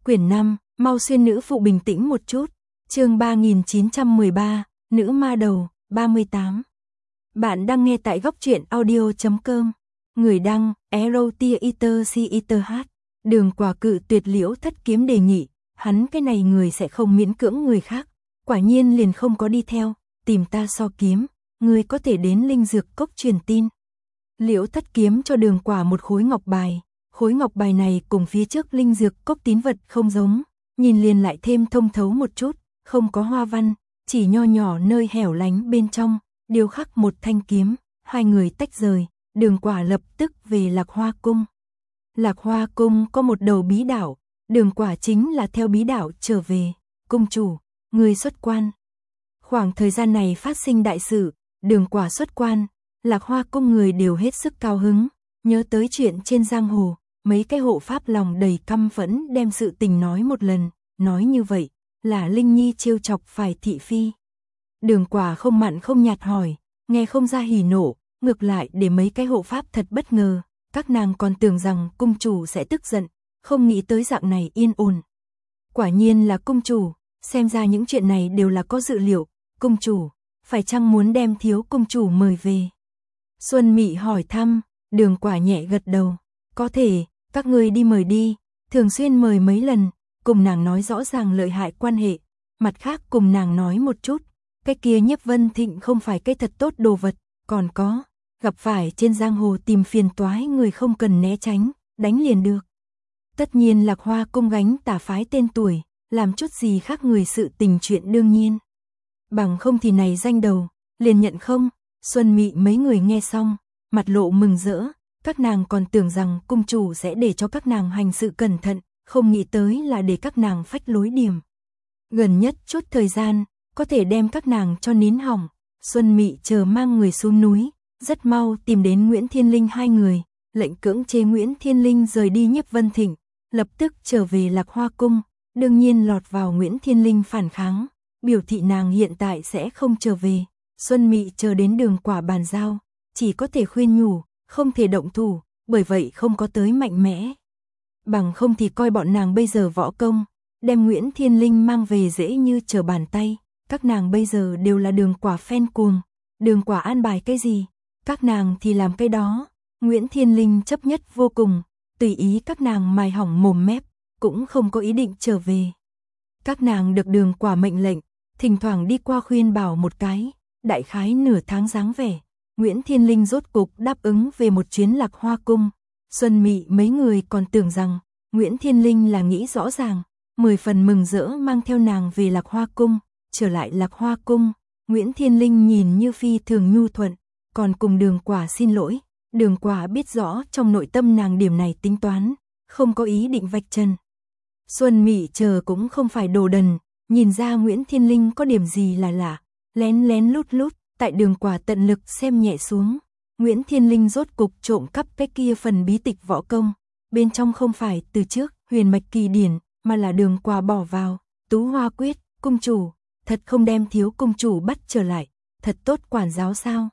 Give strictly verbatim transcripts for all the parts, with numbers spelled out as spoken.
Quyển năm, mau xuyên nữ phụ bình tĩnh một chút. Chương ba nghìn chín trăm mười ba, nữ ma đầu, ba mươi tám. Bạn đang nghe tại góc truyện audio chấm com. Người đăng, Erotia Eater C Eater H. Đường Quả cự tuyệt Liễu Thất Kiếm đề nghị, hắn cái này người sẽ không miễn cưỡng người khác. Quả nhiên liền không có đi theo, tìm ta so kiếm, người có thể đến linh dược cốc truyền tin. Liễu Thất Kiếm cho Đường Quả một khối ngọc bài. Khối ngọc bài này cùng phía trước linh dược cốc tín vật không giống, nhìn liền lại thêm thông thấu một chút, không có hoa văn, chỉ nho nhỏ nơi hẻo lánh bên trong, điêu khắc một thanh kiếm. Hai người tách rời, Đường Quả lập tức về Lạc Hoa Cung. Lạc Hoa Cung có một đầu bí đảo, Đường Quả chính là theo bí đảo trở về. Cung chủ, người xuất quan. Khoảng thời gian này phát sinh đại sự, Đường Quả xuất quan, Lạc Hoa Cung người đều hết sức cao hứng, nhớ tới chuyện trên giang hồ. Mấy cái hộ pháp lòng đầy căm phẫn đem sự tình nói một lần, nói như vậy là Linh Nhi trêu chọc phải thị phi. Đường Quả không mặn không nhạt hỏi, nghe không ra hỉ nộ, ngược lại để mấy cái hộ pháp thật bất ngờ, các nàng còn tưởng rằng cung chủ sẽ tức giận, không nghĩ tới dạng này yên ổn. Quả nhiên là cung chủ, xem ra những chuyện này đều là có dự liệu, cung chủ, phải chăng muốn đem thiếu cung chủ mời về? Xuân Mị hỏi thăm, Đường Quả nhẹ gật đầu, có thể. Các người đi mời đi, thường xuyên mời mấy lần, cùng nàng nói rõ ràng lợi hại quan hệ, mặt khác cùng nàng nói một chút, cái kia Nhiếp Vân Thịnh không phải cái thật tốt đồ vật, còn có, gặp phải trên giang hồ tìm phiền toái người không cần né tránh, đánh liền được. Tất nhiên Lạc Hoa Cung gánh tả phái tên tuổi, làm chút gì khác người sự tình chuyện đương nhiên. Bằng không thì này danh đầu, liền nhận không, Xuân Mị mấy người nghe xong, mặt lộ mừng rỡ. Các nàng còn tưởng rằng cung chủ sẽ để cho các nàng hành sự cẩn thận, không nghĩ tới là để các nàng phách lối điểm. Gần nhất chút thời gian, có thể đem các nàng cho nín hỏng. Xuân Mị chờ mang người xuống núi, rất mau tìm đến Nguyễn Thiên Linh hai người, lệnh cưỡng chế Nguyễn Thiên Linh rời đi Nhiếp Vân Thịnh, lập tức trở về Lạc Hoa Cung, đương nhiên lọt vào Nguyễn Thiên Linh phản kháng, biểu thị nàng hiện tại sẽ không trở về. Xuân Mị chờ đến Đường Quả bàn giao, chỉ có thể khuyên nhủ, không thể động thủ, bởi vậy không có tới mạnh mẽ. Bằng không thì coi bọn nàng bây giờ võ công, đem Nguyễn Thiên Linh mang về dễ như trở bàn tay, các nàng bây giờ đều là Đường Quả phen cuồng, Đường Quả an bài cái gì, các nàng thì làm cái đó. Nguyễn Thiên Linh chấp nhất vô cùng, tùy ý các nàng mài hỏng mồm mép, cũng không có ý định trở về. Các nàng được Đường Quả mệnh lệnh, thỉnh thoảng đi qua khuyên bảo một cái, đại khái nửa tháng dáng vẻ. Nguyễn Thiên Linh rốt cục đáp ứng về một chuyến Lạc Hoa Cung. Xuân Mị mấy người còn tưởng rằng Nguyễn Thiên Linh là nghĩ rõ ràng, mười phần mừng rỡ mang theo nàng về Lạc Hoa Cung. Trở lại Lạc Hoa Cung, Nguyễn Thiên Linh nhìn như phi thường nhu thuận, còn cùng Đường Quả xin lỗi. Đường Quả biết rõ trong nội tâm nàng điểm này tính toán, không có ý định vạch trần. Xuân Mị chờ cũng không phải đồ đần, nhìn ra Nguyễn Thiên Linh có điểm gì là lạ, lén lén lút lút. Tại Đường Quả tận lực xem nhẹ xuống, Nguyễn Thiên Linh rốt cục trộm cắp cái kia phần bí tịch võ công, bên trong không phải từ trước huyền mạch kỳ điển, mà là Đường Quả bỏ vào Tú Hoa Quyết. Cung chủ, thật không đem thiếu cung chủ bắt trở lại, thật tốt quản giáo sao?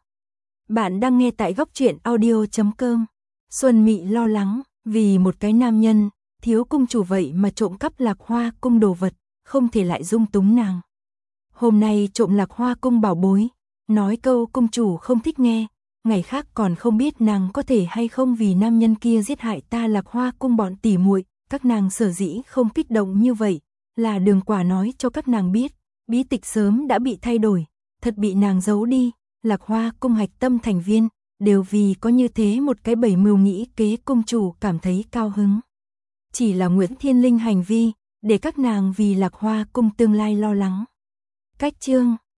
Bạn đang nghe tại góc truyện audio chấm com. Xuân Mị lo lắng, vì một cái nam nhân, thiếu cung chủ vậy mà trộm cắp Lạc Hoa Cung đồ vật, không thể lại dung túng nàng. Hôm nay trộm Lạc Hoa Cung bảo bối, nói câu cung chủ không thích nghe, ngày khác còn không biết nàng có thể hay không vì nam nhân kia giết hại ta Lạc Hoa Cung bọn tỉ muội. Các nàng sở dĩ không kích động như vậy, là Đường Quả nói cho các nàng biết, bí tịch sớm đã bị thay đổi, thật bị nàng giấu đi. Lạc Hoa Cung hạch tâm thành viên, đều vì có như thế một cái bầy mưu nghĩ kế cung chủ cảm thấy cao hứng. Chỉ là Nguyễn Thiên Linh hành vi, để các nàng vì Lạc Hoa Cung tương lai lo lắng. Cách chương